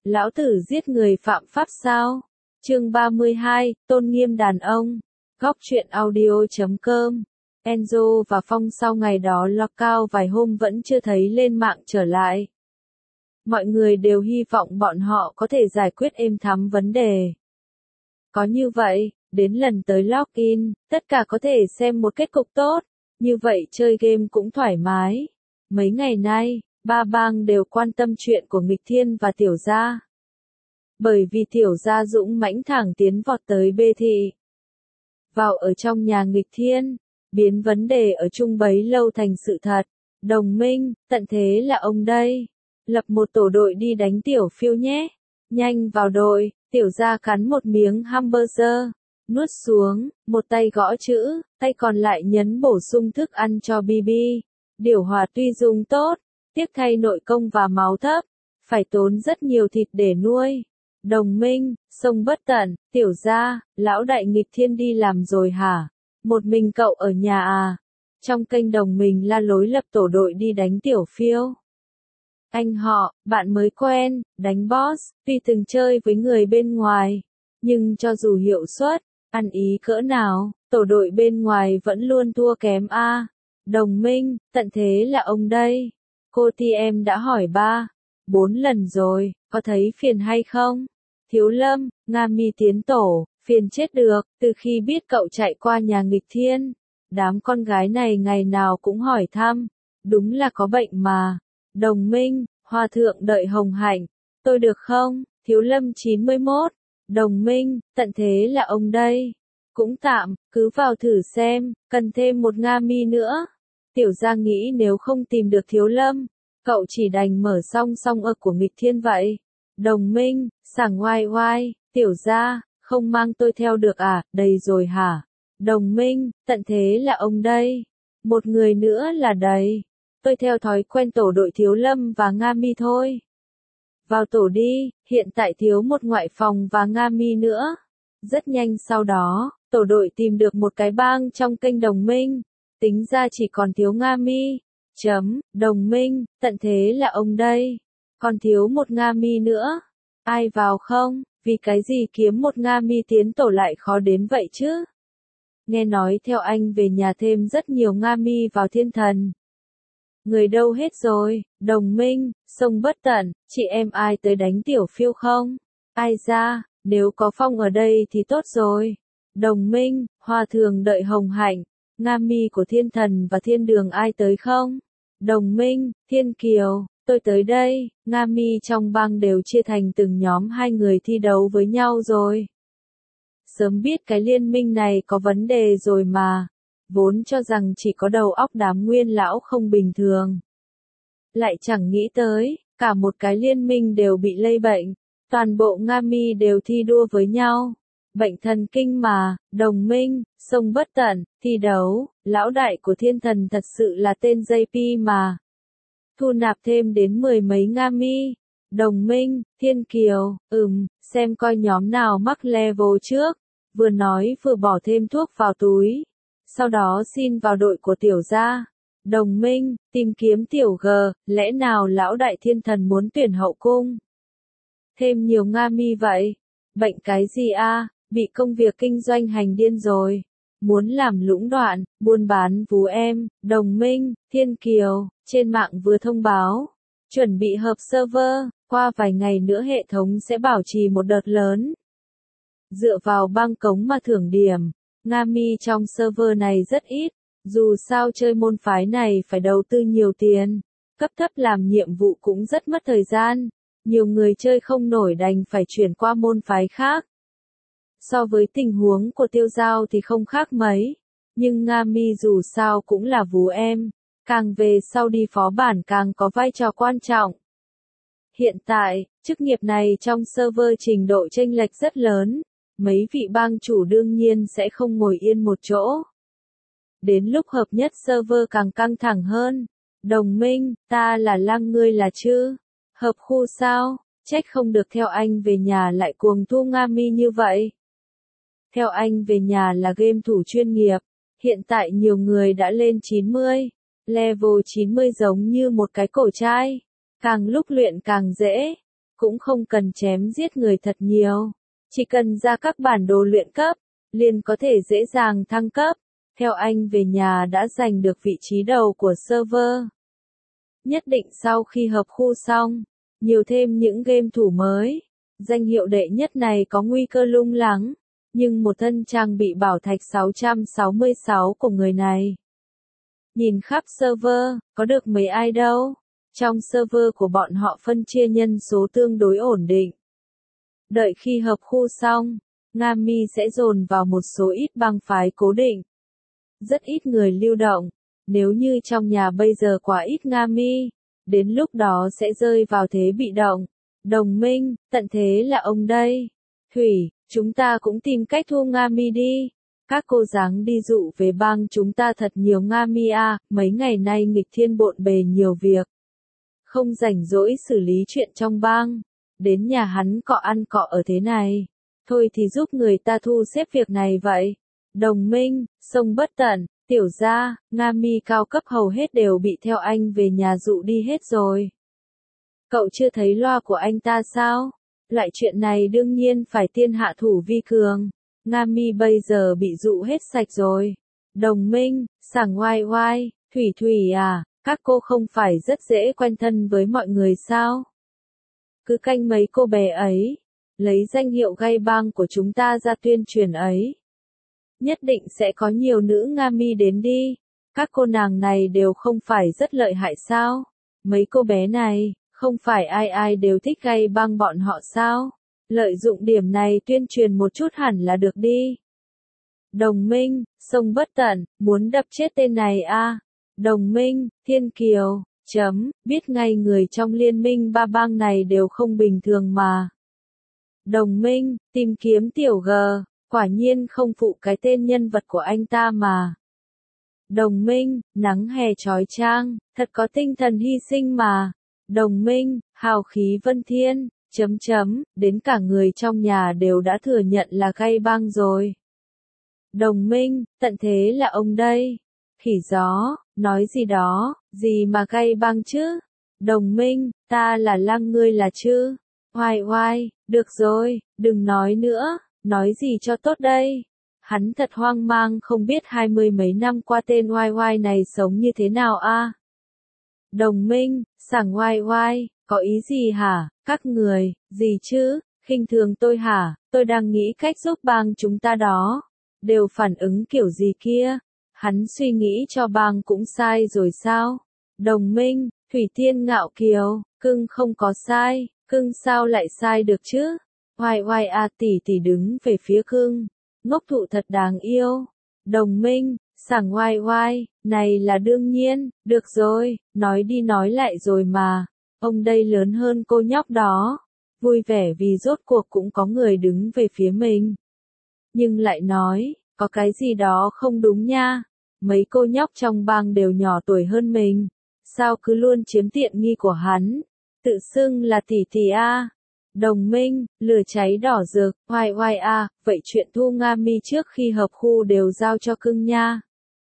Lão tử giết người phạm pháp sao? Chương 32, tôn nghiêm đàn ông. Góc truyện audio.com. Enzo và Phong sau ngày đó lockout vài hôm vẫn chưa thấy lên mạng trở lại. Mọi người đều hy vọng bọn họ có thể giải quyết êm thắm vấn đề. Có như vậy, đến lần tới login, tất cả có thể xem một kết cục tốt, như vậy chơi game cũng thoải mái. Mấy ngày nay, ba bang đều quan tâm chuyện của Nghịch Thiên và Tiểu Gia. Bởi vì Tiểu Gia dũng mãnh thẳng tiến vọt tới Bê Thị. Vào ở trong nhà Nghịch Thiên, biến vấn đề ở chung bấy lâu thành sự thật. Đồng minh, tận thế là ông đây. Lập một tổ đội đi đánh Tiểu Phiêu nhé. Nhanh vào đội, Tiểu Gia cắn một miếng hamburger, nuốt xuống, một tay gõ chữ, tay còn lại nhấn bổ sung thức ăn cho Bibi. Điều hòa tuy dùng tốt, tiếc thay nội công và máu thấp, phải tốn rất nhiều thịt để nuôi. Đồng minh, sông bất tận, Tiểu Gia, lão đại Nghịch Thiên đi làm rồi hả? Một mình cậu ở nhà à? Trong kênh đồng mình la lối lập tổ đội đi đánh Tiểu Phiêu. Anh họ, bạn mới quen, đánh boss, tuy từng chơi với người bên ngoài, nhưng cho dù hiệu suất, ăn ý cỡ nào, tổ đội bên ngoài vẫn luôn thua kém a. Đồng minh, tận thế là ông đây. Cô TM đã hỏi 4 lần rồi, có thấy phiền hay không? Thiếu Lâm, Nga Mi tiến tổ, phiền chết được, từ khi biết cậu chạy qua nhà Nghịch Thiên. Đám con gái này ngày nào cũng hỏi thăm, đúng là có bệnh mà. Đồng minh, Hòa thượng đợi hồng hạnh, tôi được không? Thiếu Lâm 91, đồng minh, tận thế là ông đây. Cũng tạm, cứ vào thử xem, cần thêm một Nga Mi nữa. Tiểu Gia nghĩ nếu không tìm được Thiếu Lâm, cậu chỉ đành mở song của Nghịch Thiên vậy. Đồng minh, sảng oai oai, Tiểu Gia, không mang tôi theo được à, đầy rồi hả? Đồng minh, tận thế là ông đây. Một người nữa là đầy. Tôi theo thói quen tổ đội Thiếu Lâm và Nga Mi thôi. Vào tổ đi, hiện tại thiếu một ngoại phòng và Nga Mi nữa. Rất nhanh sau đó, tổ đội tìm được một cái bang trong kênh đồng minh. Tính ra chỉ còn thiếu Nga Mi. Đồng minh, tận thế là ông đây. Còn thiếu một Nga Mi nữa. Ai vào không? Vì cái gì kiếm một Nga Mi tiến tổ lại khó đến vậy chứ? Nghe nói theo anh về nhà thêm rất nhiều Nga Mi vào Thiên Thần. Người đâu hết rồi? Đồng minh, sông bất tận, chị em ai tới đánh Tiểu Phiêu không? Ai ra, nếu có Phong ở đây thì tốt rồi. Đồng minh, Hòa thượng đợi hồng hạnh, Nga Mi của Thiên Thần và Thiên Đường ai tới không? Đồng minh, Thiên Kiều, tôi tới đây. Nga Mi trong bang đều chia thành từng nhóm 2 người thi đấu với nhau rồi. Sớm biết cái liên minh này có vấn đề rồi mà. Vốn cho rằng chỉ có đầu óc đám nguyên lão không bình thường. Lại chẳng nghĩ tới, cả một cái liên minh đều bị lây bệnh. Toàn bộ Nga Mi đều thi đua với nhau. Bệnh thần kinh mà, đồng minh, sông bất tận, thi đấu, lão đại của Thiên Thần thật sự là tên JP mà. Thu nạp thêm đến 10 mấy Nga Mi. Đồng minh, Thiên Kiều, xem coi nhóm nào mắc level trước. Vừa nói vừa bỏ thêm thuốc vào túi. Sau đó xin vào đội của Tiểu Gia. Đồng minh, tìm kiếm Tiểu G, lẽ nào lão đại Thiên Thần muốn tuyển hậu cung? Thêm nhiều Nga Mi vậy? Bệnh cái gì a? Bị công việc kinh doanh hành điên rồi. Muốn làm lũng đoạn, buôn bán vú em. Đồng minh, Thiên Kiều, trên mạng vừa thông báo. Chuẩn bị hợp server, qua vài ngày nữa hệ thống sẽ bảo trì một đợt lớn. Dựa vào băng cống mà thưởng điểm. Nga Mi trong server này rất ít, dù sao chơi môn phái này phải đầu tư nhiều tiền, cấp thấp làm nhiệm vụ cũng rất mất thời gian, nhiều người chơi không nổi đành phải chuyển qua môn phái khác. So với tình huống của Tiêu Giao thì không khác mấy, nhưng Nga Mi dù sao cũng là vú em, càng về sau đi phó bản càng có vai trò quan trọng. Hiện tại, chức nghiệp này trong server trình độ chênh lệch rất lớn. Mấy vị bang chủ đương nhiên sẽ không ngồi yên một chỗ. Đến lúc hợp nhất server càng căng thẳng hơn. Đồng minh, ta là Lăng ngươi là chứ? Hợp khu sao? Trách không được theo anh về nhà lại cuồng thu Nga Mi như vậy. Theo anh về nhà là game thủ chuyên nghiệp. Hiện tại nhiều người đã lên 90. Level 90 giống như một cái cổ chai. Càng lúc luyện càng dễ. cũng không cần chém giết người thật nhiều. Chỉ cần ra các bản đồ luyện cấp, liền có thể dễ dàng thăng cấp. Theo anh về nhà đã giành được vị trí đầu của server. Nhất định sau khi hợp khu xong, nhiều thêm những game thủ mới. Danh hiệu đệ nhất này có nguy cơ lung lắng, nhưng một thân trang bị bảo thạch 666 của người này. Nhìn khắp server, có được mấy ai đâu. Trong server của bọn họ phân chia nhân số tương đối ổn định. Đợi khi hợp khu xong, Nga Mi sẽ dồn vào một số ít bang phái cố định. Rất ít người lưu động, nếu như trong nhà bây giờ quá ít Nga Mi, đến lúc đó sẽ rơi vào thế bị động. Đồng minh, tận thế là ông đây. Thủy, chúng ta cũng tìm cách thu Nga Mi đi. Các cô dáng đi dụ về bang chúng ta thật nhiều Nga Mi à, mấy ngày nay nghịch thiên bộn bề nhiều việc. Không rảnh rỗi xử lý chuyện trong bang. Đến nhà hắn cọ ăn cọ ở thế này. Thôi thì giúp người ta thu xếp việc này vậy. Đồng minh, sông bất tận, tiểu gia, Nga Mi cao cấp hầu hết đều bị theo anh về nhà dụ đi hết rồi. Cậu chưa thấy loa của anh ta sao? Loại chuyện này đương nhiên phải tiên hạ thủ vi cường. Nga Mi bây giờ bị dụ hết sạch rồi. Đồng minh, sảng oai oai, Thủy Thủy à, các cô không phải rất dễ quen thân với mọi người sao? Cứ canh mấy cô bé ấy, lấy danh hiệu gay bang của chúng ta ra tuyên truyền ấy. Nhất định sẽ có nhiều nữ Nga Mi đến đi. Các cô nàng này đều không phải rất lợi hại sao? Mấy cô bé này, không phải ai ai đều thích gay bang bọn họ sao? Lợi dụng điểm này tuyên truyền một chút hẳn là được đi. Đồng minh, sông bất tận, muốn đập chết tên này à? Đồng minh, Thiên Kiều, biết ngay người trong liên minh ba bang này đều không bình thường mà. Đồng minh, tìm kiếm tiểu G, quả nhiên không phụ cái tên nhân vật của anh ta mà. Đồng minh, nắng hè chói chang, thật có tinh thần hy sinh mà. Đồng minh, hào khí vân thiên, đến cả người trong nhà đều đã thừa nhận là gay bang rồi. Đồng minh, tận thế là ông đây. Khỉ gió, nói gì đó, gì mà gay bang chứ? Đồng minh, ta là Lăng ngươi là chứ? Oai oai, được rồi, đừng nói nữa, nói gì cho tốt đây? Hắn thật hoang mang không biết 20 mấy năm qua tên oai oai này sống như thế nào a. Đồng minh, sảng oai oai, có ý gì hả, các người, gì chứ, khinh thường tôi hả, tôi đang nghĩ cách giúp bang chúng ta đó. Đều phản ứng kiểu gì kia, hắn suy nghĩ cho bang cũng sai rồi sao? Đồng minh, Thủy Thiên Ngạo Kiều, cưng không có sai, cưng sao lại sai được chứ? Oai oai a tỷ tỷ đứng về phía cưng, ngốc thụ thật đáng yêu. Đồng minh, sảng oai oai, này là đương nhiên, được rồi, nói đi nói lại rồi mà. Ông đây lớn hơn cô nhóc đó. Vui vẻ vì rốt cuộc cũng có người đứng về phía mình. Nhưng lại nói, có cái gì đó không đúng nha. Mấy cô nhóc trong bang đều nhỏ tuổi hơn mình. Sao cứ luôn chiếm tiện nghi của hắn? Tự xưng là tỷ tỷ a. Đồng minh, lửa cháy đỏ rực, oai oai a, vậy chuyện thu Nga Mi trước khi hợp khu đều giao cho cưng nha.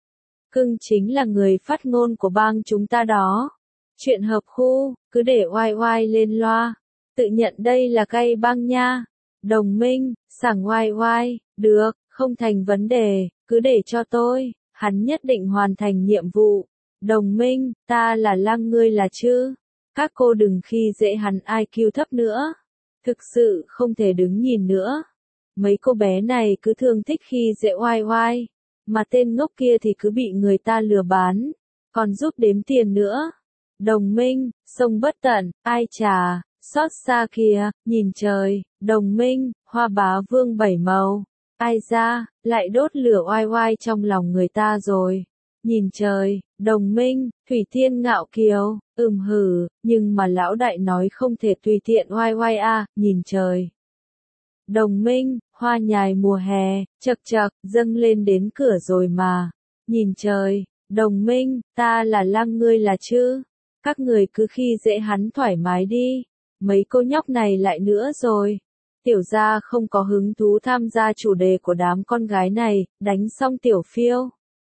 Cưng chính là người phát ngôn của bang chúng ta đó. Chuyện hợp khu, cứ để oai oai lên loa. Tự nhận đây là gay bang nha. Đồng minh, sảng oai oai, được, không thành vấn đề, cứ để cho tôi, hắn nhất định hoàn thành nhiệm vụ. Đồng minh, ta là Lăng ngươi là chứ. Các cô đừng khi dễ hắn IQ thấp nữa. Thực sự không thể đứng nhìn nữa. Mấy cô bé này cứ thường thích khi dễ oai oai. Mà tên ngốc kia thì cứ bị người ta lừa bán. Còn giúp đếm tiền nữa. Đồng minh, sông bất tận, ai chà, xót xa kìa, nhìn trời, đồng minh, hoa bá vương bảy màu. Ai ra, lại đốt lửa oai oai trong lòng người ta rồi. Nhìn trời, đồng minh, Thủy Thiên Ngạo Kiều, hử, nhưng mà lão đại nói không thể tùy tiện oai oai a, nhìn trời. Đồng minh, hoa nhài mùa hè, chậc chậc, dâng lên đến cửa rồi mà. Nhìn trời, đồng minh, ta là Lăng ngươi là chứ. Các người cứ khi dễ hắn thoải mái đi. Mấy cô nhóc này lại nữa rồi. Tiểu gia không có hứng thú tham gia chủ đề của đám con gái này, đánh xong tiểu phiêu.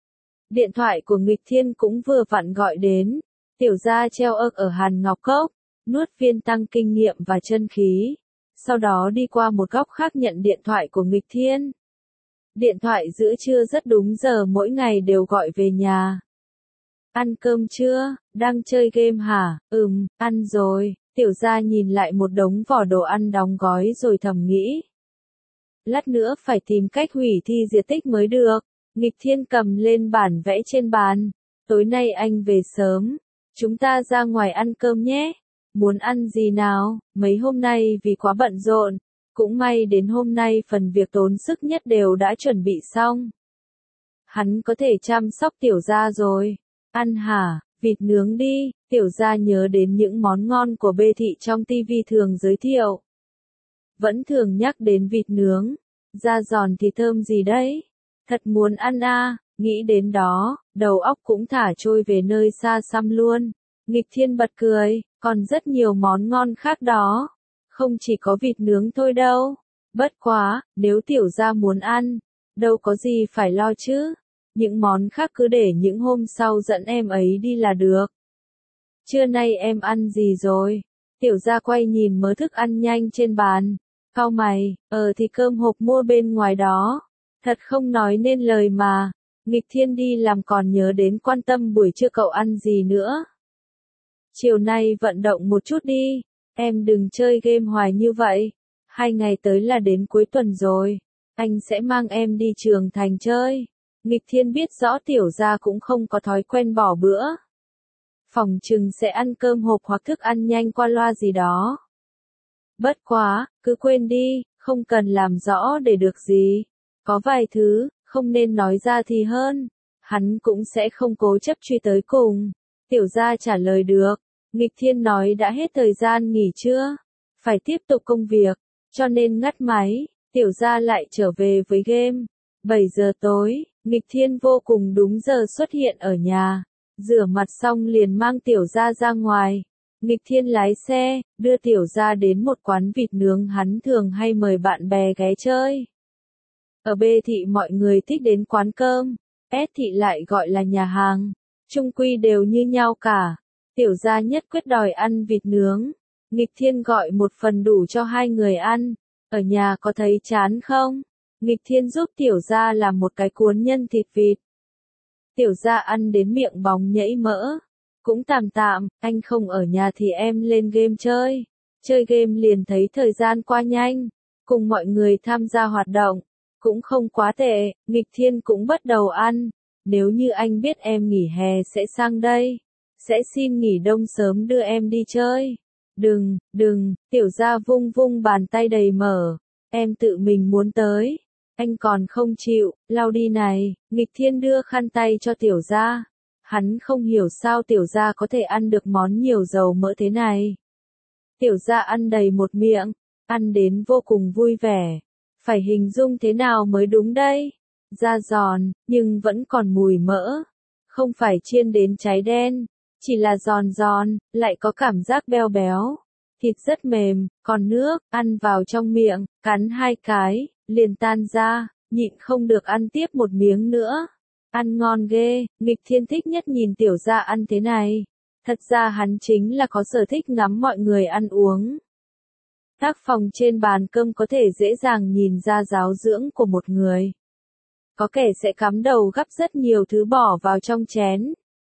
Điện thoại của nghịch thiên cũng vừa vặn gọi đến. Tiểu gia treo ơ ở Hàn Ngọc Cốc. nuốt viên tăng kinh nghiệm và chân khí. Sau đó đi qua một góc khác nhận điện thoại của Nghịch Thiên. Điện thoại giữa trưa rất đúng giờ mỗi ngày đều gọi về nhà. Ăn cơm chưa? Đang chơi game hả? Ăn rồi. Tiểu gia nhìn lại một đống vỏ đồ ăn đóng gói rồi thầm nghĩ. Lát nữa phải tìm cách hủy thi diệt tích mới được. Nghịch Thiên cầm lên bản vẽ trên bàn. Tối nay anh về sớm. Chúng ta ra ngoài ăn cơm nhé. Muốn ăn gì nào? Mấy hôm nay vì quá bận rộn. Cũng may đến hôm nay phần việc tốn sức nhất đều đã chuẩn bị xong. Hắn có thể chăm sóc tiểu gia rồi. Ăn hả? Vịt nướng đi. Tiểu gia nhớ đến những món ngon của bê thị trong TV thường giới thiệu. Vẫn thường nhắc đến vịt nướng. Da giòn thì thơm gì đấy? Thật muốn ăn à, nghĩ đến đó, đầu óc cũng thả trôi về nơi xa xăm luôn. Nghịch Thiên bật cười, còn rất nhiều món ngon khác đó. Không chỉ có vịt nướng thôi đâu. Bất quá, nếu tiểu gia muốn ăn, đâu có gì phải lo chứ. Những món khác cứ để những hôm sau dẫn em ấy đi là được. Trưa nay em ăn gì rồi? Tiểu gia quay nhìn mớ thức ăn nhanh trên bàn. Cau mày, thì cơm hộp mua bên ngoài đó. Thật không nói nên lời mà. Nghịch Thiên đi làm còn nhớ đến quan tâm buổi trưa cậu ăn gì nữa. Chiều nay vận động một chút đi. Em đừng chơi game hoài như vậy. 2 ngày tới là đến cuối tuần rồi. Anh sẽ mang em đi Trường Thành chơi. Nghịch Thiên biết rõ tiểu gia cũng không có thói quen bỏ bữa. Phòng chừng sẽ ăn cơm hộp hoặc thức ăn nhanh qua loa gì đó. Bất quá, cứ quên đi, không cần làm rõ để được gì. Có vài thứ, không nên nói ra thì hơn. Hắn cũng sẽ không cố chấp truy tới cùng. Tiểu gia trả lời được. Nghịch Thiên nói đã hết thời gian nghỉ trưa. Phải tiếp tục công việc. Cho nên ngắt máy. Tiểu gia lại trở về với game. 7 giờ tối, Nghịch Thiên vô cùng đúng giờ xuất hiện ở nhà. Rửa mặt xong liền mang tiểu gia ra ngoài. Nghịch Thiên lái xe, đưa tiểu gia đến một quán vịt nướng hắn thường hay mời bạn bè ghé chơi. Ở B thị mọi người thích đến quán cơm, S thị lại gọi là nhà hàng. Chung quy đều như nhau cả. Tiểu gia nhất quyết đòi ăn vịt nướng. Nghịch Thiên gọi một phần đủ cho 2 người ăn. Ở nhà có thấy chán không? Nghịch Thiên giúp tiểu gia làm một cái cuốn nhân thịt vịt. Tiểu gia ăn đến miệng bóng nhảy mỡ. Cũng tạm tạm, anh không ở nhà thì em lên game chơi. Chơi game liền thấy thời gian qua nhanh. Cùng mọi người tham gia hoạt động. Cũng không quá tệ, Nghịch Thiên cũng bắt đầu ăn. Nếu như anh biết em nghỉ hè sẽ sang đây. Sẽ xin nghỉ đông sớm đưa em đi chơi. Đừng, tiểu gia vung vung bàn tay đầy mở. Em tự mình muốn tới. Anh còn không chịu, lau đi này. Nghịch Thiên đưa khăn tay cho tiểu gia. Hắn không hiểu sao tiểu gia có thể ăn được món nhiều dầu mỡ thế này. Tiểu gia ăn đầy một miệng, ăn đến vô cùng vui vẻ. Phải hình dung thế nào mới đúng đây? Da giòn, nhưng vẫn còn mùi mỡ. Không phải chiên đến cháy đen, chỉ là giòn giòn, lại có cảm giác béo béo. Thịt rất mềm, còn nước, ăn vào trong miệng, cắn 2 cái, liền tan ra, nhịn không được ăn tiếp một miếng nữa. Ăn ngon ghê, Nghịch Thiên thích nhất nhìn tiểu gia ăn thế này. Thật ra hắn chính là có sở thích ngắm mọi người ăn uống. Tác phòng trên bàn cơm có thể dễ dàng nhìn ra giáo dưỡng của một người. Có kẻ sẽ cắm đầu gắp rất nhiều thứ bỏ vào trong chén.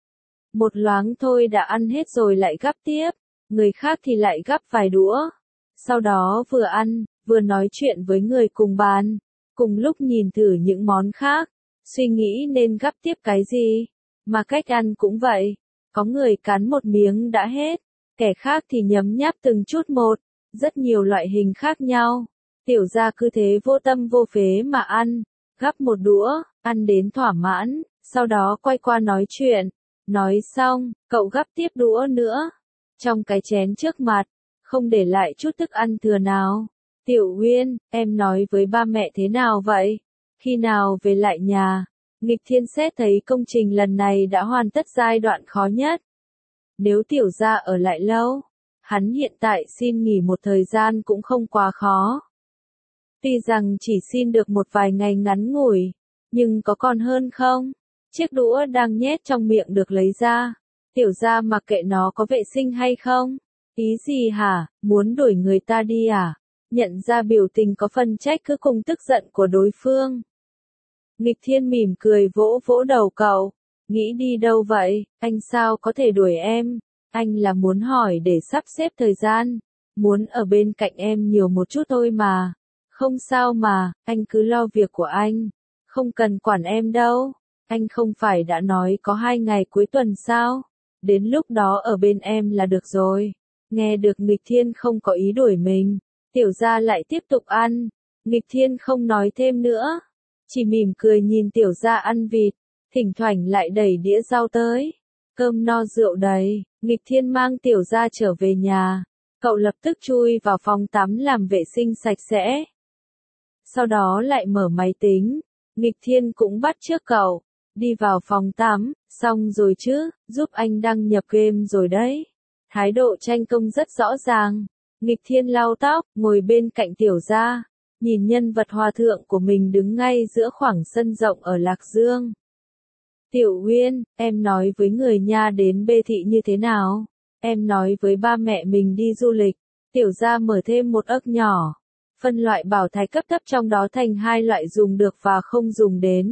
Một loáng thôi đã ăn hết rồi lại gắp tiếp, người khác thì lại gắp vài đũa. Sau đó vừa ăn, vừa nói chuyện với người cùng bàn, cùng lúc nhìn thử những món khác, suy nghĩ nên gắp tiếp cái gì. Mà cách ăn cũng vậy, có người cắn một miếng đã hết, kẻ khác thì nhấm nháp từng chút một, rất nhiều loại hình khác nhau. Tiểu gia cứ thế vô tâm vô phế mà ăn, gắp một đũa, ăn đến thỏa mãn, sau đó quay qua nói chuyện. Nói xong, cậu gắp tiếp đũa nữa. Trong cái chén trước mặt, không để lại chút thức ăn thừa nào. Tiểu Uyên, em nói với ba mẹ thế nào vậy? Khi nào về lại nhà? Nghịch Thiên xét thấy công trình lần này đã hoàn tất giai đoạn khó nhất. Nếu tiểu gia ở lại lâu, hắn hiện tại xin nghỉ một thời gian cũng không quá khó. Tuy rằng chỉ xin được một vài ngày ngắn ngủi, nhưng có còn hơn không? Chiếc đũa đang nhét trong miệng được lấy ra. Tiểu gia mặc kệ nó có vệ sinh hay không. Ý gì hả, muốn đuổi người ta đi à? Nhận ra biểu tình có phần trách cứ cùng tức giận của đối phương. Nghịch Thiên mỉm cười vỗ vỗ đầu cậu. Nghĩ đi đâu vậy, anh sao có thể đuổi em? Anh là muốn hỏi để sắp xếp thời gian. Muốn ở bên cạnh em nhiều một chút thôi mà. Không sao mà, anh cứ lo việc của anh. Không cần quản em đâu. Anh không phải đã nói có 2 ngày cuối tuần sao? Đến lúc đó ở bên em là được rồi. Nghe được Nghịch Thiên không có ý đuổi mình. Tiểu gia lại tiếp tục ăn. Nghịch Thiên không nói thêm nữa. Chỉ mỉm cười nhìn tiểu gia ăn vịt. Thỉnh thoảng lại đẩy đĩa rau tới. Cơm no rượu đầy. Nghịch Thiên mang tiểu gia trở về nhà. Cậu lập tức chui vào phòng tắm làm vệ sinh sạch sẽ. Sau đó lại mở máy tính. Nghịch Thiên cũng bắt chước cậu. Đi vào phòng tắm, xong rồi chứ, giúp anh đăng nhập game rồi đấy. Thái độ tranh công rất rõ ràng. Nghịch Thiên lau tóc, ngồi bên cạnh tiểu gia. Nhìn nhân vật hòa thượng của mình đứng ngay giữa khoảng sân rộng ở Lạc Dương. Tiểu Uyên, em nói với người nhà đến Bê Thị như thế nào? Em nói với ba mẹ mình đi du lịch. Tiểu gia mở thêm một ức nhỏ. Phân loại bảo thạch cấp thấp trong đó thành 2 loại dùng được và không dùng đến.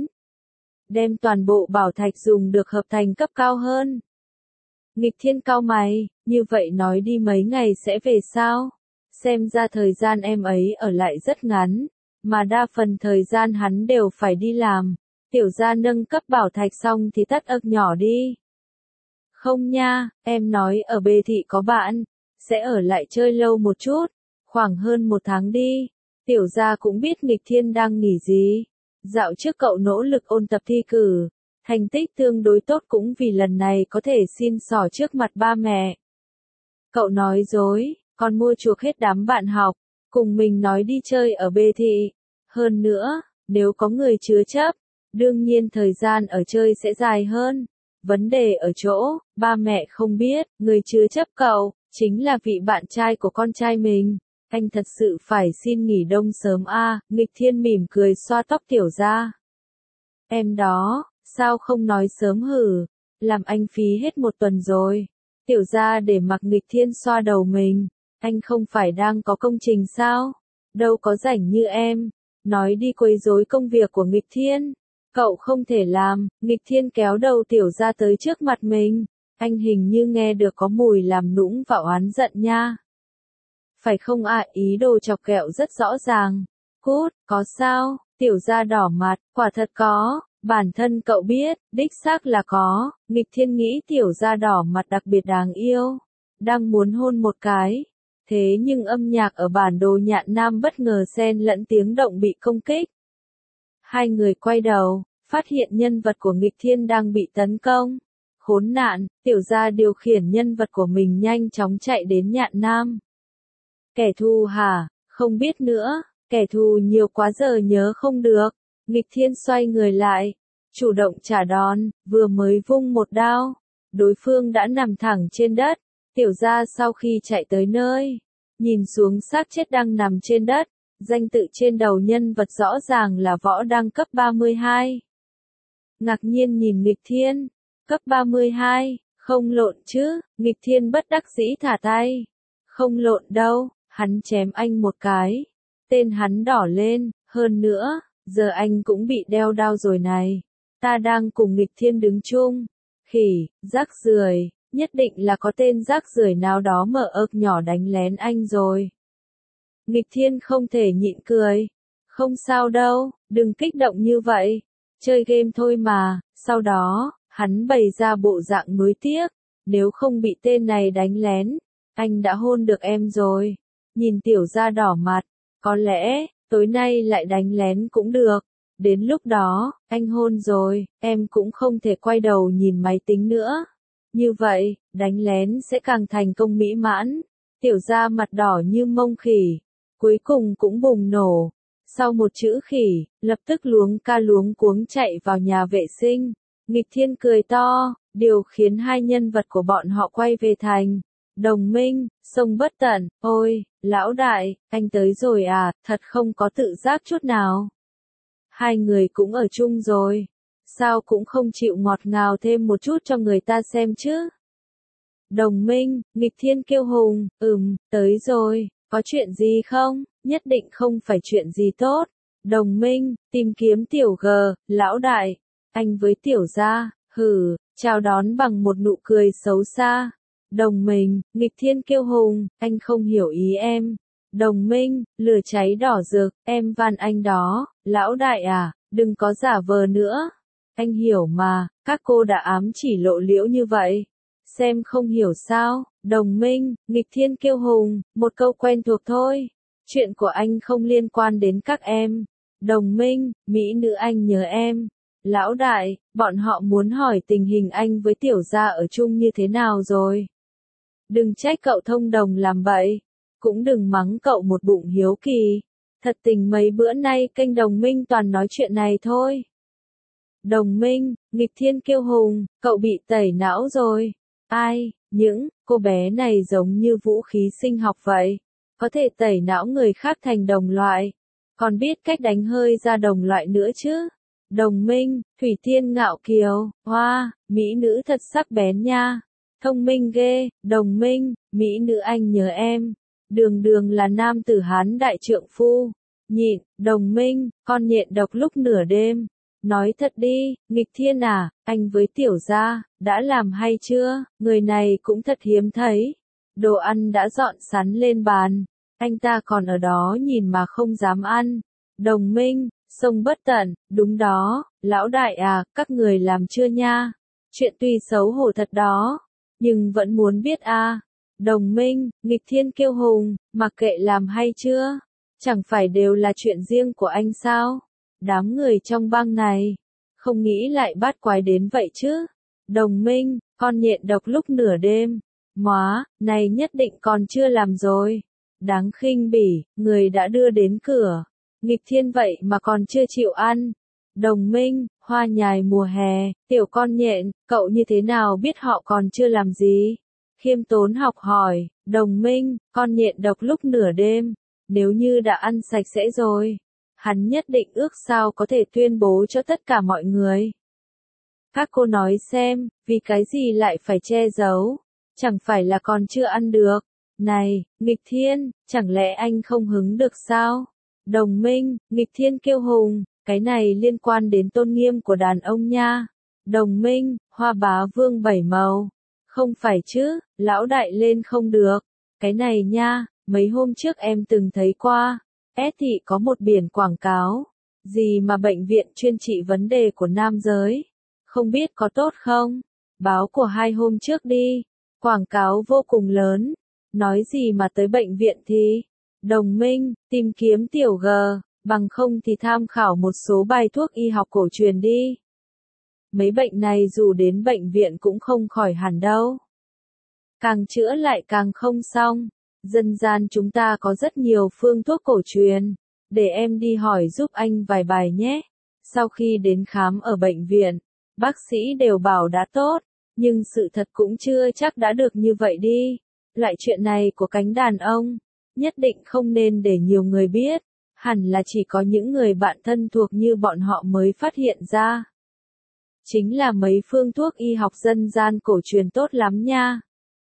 Đem toàn bộ bảo thạch dùng được hợp thành cấp cao hơn. Nghịch Thiên cau mày, như vậy nói đi mấy ngày sẽ về sao? Xem ra thời gian em ấy ở lại rất ngắn, mà đa phần thời gian hắn đều phải đi làm. Tiểu gia nâng cấp bảo thạch xong thì tắt ức nhỏ đi. Không nha, em nói ở Bê Thị có bạn, sẽ ở lại chơi lâu một chút, khoảng hơn 1 tháng đi. Tiểu gia cũng biết Nghịch Thiên đang nghỉ gì. Dạo trước cậu nỗ lực ôn tập thi cử, thành tích tương đối tốt cũng vì lần này có thể xin xỏ trước mặt ba mẹ. Cậu nói dối, còn mua chuộc hết đám bạn học, cùng mình nói đi chơi ở Bê Thị. Hơn nữa, nếu có người chứa chấp, đương nhiên thời gian ở chơi sẽ dài hơn. Vấn đề ở chỗ, ba mẹ không biết, người chứa chấp cậu, chính là vị bạn trai của con trai mình. Anh thật sự phải xin nghỉ đông sớm à, Nghịch Thiên mỉm cười xoa tóc tiểu gia. Em đó, sao không nói sớm hử, làm anh phí hết 1 tuần rồi. Tiểu gia để mặc Nghịch Thiên xoa đầu mình, anh không phải đang có công trình sao? Đâu có rảnh như em, nói đi quấy rối công việc của Nghịch Thiên. Cậu không thể làm, Nghịch Thiên kéo đầu tiểu gia tới trước mặt mình. Anh hình như nghe được có mùi làm nũng và oán giận nha. Phải không ạ, ý đồ chọc ghẹo rất rõ ràng. Cút, có sao? Tiểu gia đỏ mặt, quả thật có, bản thân cậu biết, đích xác là có. Nghịch Thiên nghĩ tiểu gia đỏ mặt đặc biệt đáng yêu, đang muốn hôn một cái. Thế nhưng âm nhạc ở bản đồ Nhạn Nam bất ngờ xen lẫn tiếng động bị công kích. 2 người quay đầu, phát hiện nhân vật của Nghịch Thiên đang bị tấn công. Khốn nạn, tiểu gia điều khiển nhân vật của mình nhanh chóng chạy đến Nhạn Nam. Kẻ thù hả? Không biết nữa, kẻ thù nhiều quá giờ nhớ không được. Nghịch Thiên xoay người lại, chủ động trả đòn, vừa mới vung một đao. Đối phương đã nằm thẳng trên đất. Tiểu gia sau khi chạy tới nơi, nhìn xuống xác chết đang nằm trên đất. Danh tự trên đầu nhân vật rõ ràng là võ đăng cấp 32. Ngạc nhiên nhìn Nghịch Thiên, cấp 32, không lộn chứ, Nghịch Thiên bất đắc dĩ thả tay. Không lộn đâu, hắn chém anh một cái. Tên hắn đỏ lên, hơn nữa, giờ anh cũng bị đeo đao rồi này. Ta đang cùng Nghịch Thiên đứng chung. Khỉ, rác rưởi, nhất định là có tên rác rưởi nào đó mở ợc nhỏ đánh lén anh rồi. Nghịch Thiên không thể nhịn cười. Không sao đâu, đừng kích động như vậy. Chơi game thôi mà. Sau đó, hắn bày ra bộ dạng nuối tiếc. Nếu không bị tên này đánh lén, anh đã hôn được em rồi. Nhìn tiểu gia đỏ mặt, có lẽ, tối nay lại đánh lén cũng được. Đến lúc đó, anh hôn rồi, em cũng không thể quay đầu nhìn máy tính nữa. Như vậy, đánh lén sẽ càng thành công mỹ mãn. Tiểu gia mặt đỏ như mông khỉ. Cuối cùng cũng bùng nổ. Sau một chữ khỉ, lập tức luống ca luống cuống chạy vào nhà vệ sinh. Nghịch Thiên cười to, điều khiến 2 nhân vật của bọn họ quay về thành đồng minh, sông bất tận. Ôi, lão đại, anh tới rồi à, thật không có tự giác chút nào. 2 người cũng ở chung rồi. Sao cũng không chịu ngọt ngào thêm một chút cho người ta xem chứ. Đồng minh, nghịch thiên kiêu hùng, tới rồi, có chuyện gì không? Nhất định không phải chuyện gì tốt. Đồng minh, tìm kiếm tiểu G, lão đại, anh với tiểu gia, chào đón bằng một nụ cười xấu xa. Đồng minh, nghịch thiên kiêu hùng, anh không hiểu ý em. Đồng minh, lửa cháy đỏ rực, em van anh đó, lão đại à, đừng có giả vờ nữa. Anh hiểu mà, các cô đã ám chỉ lộ liễu như vậy. Xem không hiểu sao, đồng minh, nghịch thiên kiêu hùng, một câu quen thuộc thôi. Chuyện của anh không liên quan đến các em. Đồng minh, mỹ nữ anh nhớ em. Lão đại, bọn họ muốn hỏi tình hình anh với tiểu gia ở chung như thế nào rồi. Đừng trách cậu thông đồng làm bậy. Cũng đừng mắng cậu một bụng hiếu kỳ. Thật tình mấy bữa nay kênh đồng minh toàn nói chuyện này thôi. Đồng minh, nghịch thiên kiêu hùng, cậu bị tẩy não rồi. Ai, những cô bé này giống như vũ khí sinh học vậy. Có thể tẩy não người khác thành đồng loại. Còn biết cách đánh hơi ra đồng loại nữa chứ. Đồng minh, Thủy Tiên ngạo kiều, hoa, mỹ nữ thật sắc bén nha. Thông minh ghê, đồng minh, mỹ nữ anh nhớ em. Đường đường là nam tử Hán đại trượng phu. Nhịn, đồng minh, con nhện độc lúc nửa đêm. Nói thật đi, nghịch thiên à, anh với tiểu gia, đã làm hay chưa? Người này cũng thật hiếm thấy. Đồ ăn đã dọn sẵn lên bàn. Anh ta còn ở đó nhìn mà không dám ăn. Đồng minh, sông bất tận, đúng đó, lão đại à, các người làm chưa nha? Chuyện tuy xấu hổ thật đó, nhưng vẫn muốn biết à. Đồng minh, nghịch thiên kiêu hùng, mặc kệ làm hay chưa? Chẳng phải đều là chuyện riêng của anh sao? Đám người trong bang này, không nghĩ lại bắt quái đến vậy chứ. Đồng minh, con nhện độc lúc nửa đêm. Móa, này nhất định còn chưa làm rồi. Đáng khinh bỉ, người đã đưa đến cửa. Nghịch thiên vậy mà còn chưa chịu ăn. Đồng minh, hoa nhài mùa hè, tiểu con nhện, cậu như thế nào biết họ còn chưa làm gì? Khiêm tốn học hỏi, đồng minh, con nhện độc lúc nửa đêm. Nếu như đã ăn sạch sẽ rồi, hắn nhất định ước sao có thể tuyên bố cho tất cả mọi người. Các cô nói xem, vì cái gì lại phải che giấu? Chẳng phải là còn chưa ăn được. Này, nghịch thiên, chẳng lẽ anh không hứng được sao? Đồng minh, nghịch thiên kiêu hùng, cái này liên quan đến tôn nghiêm của đàn ông nha. Đồng minh, hoa bá vương bảy màu. Không phải chứ, lão đại lên không được. Cái này nha, mấy hôm trước em từng thấy qua. S thị có một biển quảng cáo. Gì mà bệnh viện chuyên trị vấn đề của nam giới. Không biết có tốt không? Báo của 2 hôm trước đi. Quảng cáo vô cùng lớn. Nói gì mà tới bệnh viện thì? Đồng minh, tìm kiếm tiểu G, bằng không thì tham khảo một số bài thuốc y học cổ truyền đi. Mấy bệnh này dù đến bệnh viện cũng không khỏi hẳn đâu. Càng chữa lại càng không xong. Dân gian chúng ta có rất nhiều phương thuốc cổ truyền. Để em đi hỏi giúp anh vài bài nhé. Sau khi đến khám ở bệnh viện, bác sĩ đều bảo đã tốt. Nhưng sự thật cũng chưa chắc đã được như vậy đi. Loại chuyện này của cánh đàn ông, nhất định không nên để nhiều người biết. Hẳn là chỉ có những người bạn thân thuộc như bọn họ mới phát hiện ra. Chính là mấy phương thuốc y học dân gian cổ truyền tốt lắm nha.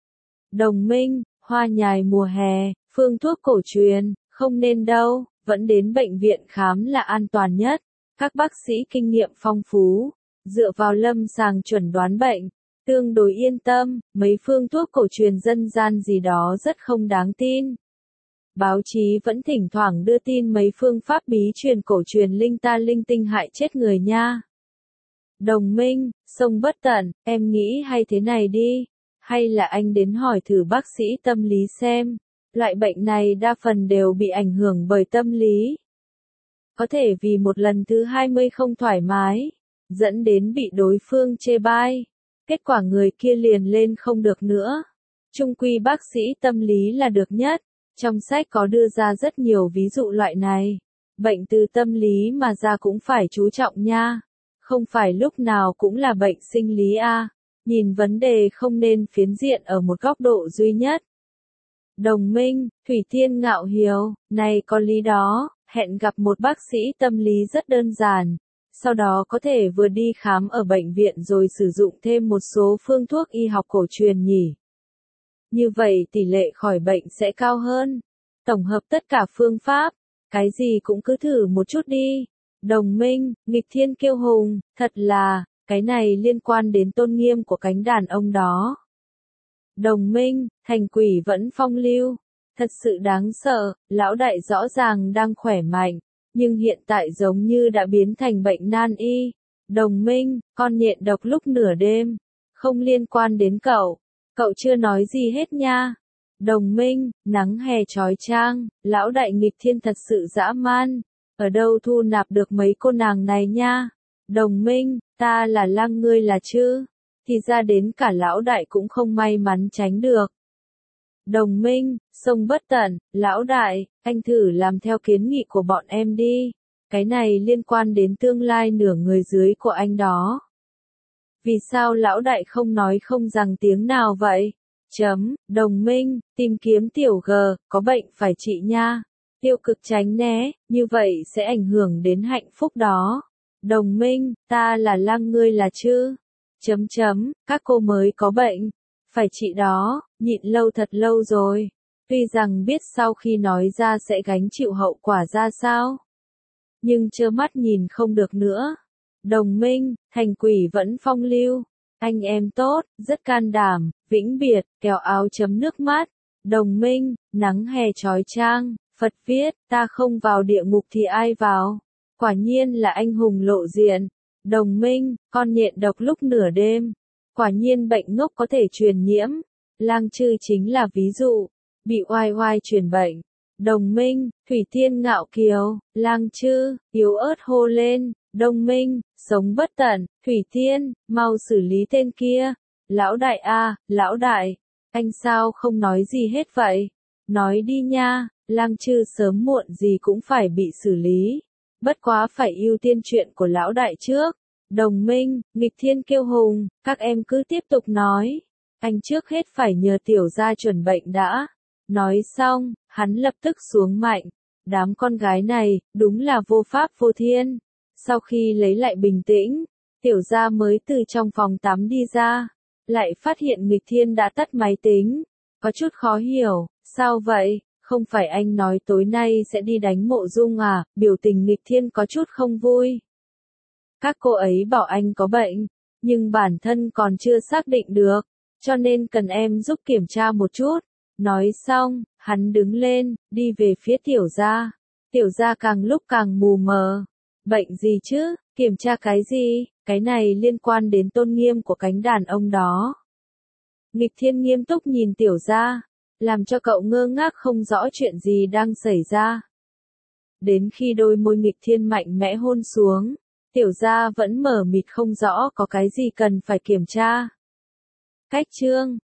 Đồng minh, hoa nhài mùa hè, phương thuốc cổ truyền, không nên đâu, vẫn đến bệnh viện khám là an toàn nhất. Các bác sĩ kinh nghiệm phong phú, dựa vào lâm sàng chuẩn đoán bệnh, tương đối yên tâm, mấy phương thuốc cổ truyền dân gian gì đó rất không đáng tin. Báo chí vẫn thỉnh thoảng đưa tin mấy phương pháp bí truyền cổ truyền linh ta linh tinh hại chết người nha. Đồng minh, sông bất tận, em nghĩ hay thế này đi. Hay là anh đến hỏi thử bác sĩ tâm lý xem. Loại bệnh này đa phần đều bị ảnh hưởng bởi tâm lý. Có thể vì một lần thứ 20 không thoải mái, dẫn đến bị đối phương chê bai. Kết quả người kia liền lên không được nữa. Chung quy bác sĩ tâm lý là được nhất. Trong sách có đưa ra rất nhiều ví dụ loại này. Bệnh từ tâm lý mà ra cũng phải chú trọng nha. Không phải lúc nào cũng là bệnh sinh lý a. Nhìn vấn đề không nên phiến diện ở một góc độ duy nhất. Đồng minh, Thủy Tiên ngạo hiếu, này có lý đó, hẹn gặp một bác sĩ tâm lý rất đơn giản. Sau đó có thể vừa đi khám ở bệnh viện rồi sử dụng thêm một số phương thuốc y học cổ truyền nhỉ. Như vậy tỷ lệ khỏi bệnh sẽ cao hơn. Tổng hợp tất cả phương pháp, cái gì cũng cứ thử một chút đi. Đồng minh, nghịch thiên kiêu hùng, thật là, cái này liên quan đến tôn nghiêm của cánh đàn ông đó. Đồng minh, thành quỷ vẫn phong lưu. Thật sự đáng sợ, lão đại rõ ràng đang khỏe mạnh, nhưng hiện tại giống như đã biến thành bệnh nan y. Đồng minh, con nhện độc lúc nửa đêm, không liên quan đến cậu. Cậu chưa nói gì hết nha. Đồng minh, nắng hè chói chang, lão đại nghịch thiên thật sự dã man. Ở đâu thu nạp được mấy cô nàng này nha? Đồng minh, ta là lang ngươi là chứ? Thì ra đến cả lão đại cũng không may mắn tránh được. Đồng minh, sông bất tận, lão đại, anh thử làm theo kiến nghị của bọn em đi. Cái này liên quan đến tương lai nửa người dưới của anh đó. Vì sao lão đại không nói không rằng tiếng nào vậy? Đồng minh, tìm kiếm tiểu G, có bệnh phải trị nha. Tiêu cực tránh né, như vậy sẽ ảnh hưởng đến hạnh phúc đó. Đồng minh, ta là lang ngươi là chứ? Các cô mới có bệnh. Phải trị đó, nhịn lâu thật lâu rồi. Tuy rằng biết sau khi nói ra sẽ gánh chịu hậu quả ra sao. Nhưng trơ mắt nhìn không được nữa. Đồng minh, thành quỷ vẫn phong lưu. Anh em tốt, rất can đảm, vĩnh biệt, kéo áo chấm nước mắt. Đồng minh, nắng hè chói chang, Phật viết, ta không vào địa ngục thì ai vào. Quả nhiên là anh hùng lộ diện. Đồng minh, con nhện độc lúc nửa đêm. Quả nhiên bệnh ngốc có thể truyền nhiễm. Lang Chư chính là ví dụ. Bị oai oai truyền bệnh. Đồng minh, Thủy Tiên ngạo kiều. Lang Chư, yếu ớt hô lên. Đồng minh, sống bất tận. Thủy Tiên, mau xử lý tên kia. Lão đại a, lão đại. Anh sao không nói gì hết vậy? Nói đi nha, Lang Chư sớm muộn gì cũng phải bị xử lý. Bất quá phải ưu tiên chuyện của lão đại trước. Đồng minh, nghịch thiên kiêu hùng, các em cứ tiếp tục nói. Anh trước hết phải nhờ tiểu gia chuẩn bệnh đã. Nói xong, hắn lập tức xuống mạnh. Đám con gái này, đúng là vô pháp vô thiên. Sau khi lấy lại bình tĩnh, tiểu gia mới từ trong phòng tắm đi ra. Lại phát hiện nghịch thiên đã tắt máy tính. Có chút khó hiểu, sao vậy? Không phải anh nói tối nay sẽ đi đánh Mộ Dung à? Biểu tình nghịch thiên có chút không vui. Các cô ấy bảo anh có bệnh, nhưng bản thân còn chưa xác định được, cho nên cần em giúp kiểm tra một chút. Nói xong, hắn đứng lên, đi về phía tiểu gia. Tiểu gia càng lúc càng mù mờ. Bệnh gì chứ? Kiểm tra cái gì? Cái này liên quan đến tôn nghiêm của cánh đàn ông đó. Nghịch thiên nghiêm túc nhìn tiểu gia, làm cho cậu ngơ ngác không rõ chuyện gì đang xảy ra. Đến khi đôi môi nghịch thiên mạnh mẽ hôn xuống, tiểu gia vẫn mờ mịt không rõ có cái gì cần phải kiểm tra. Cách chương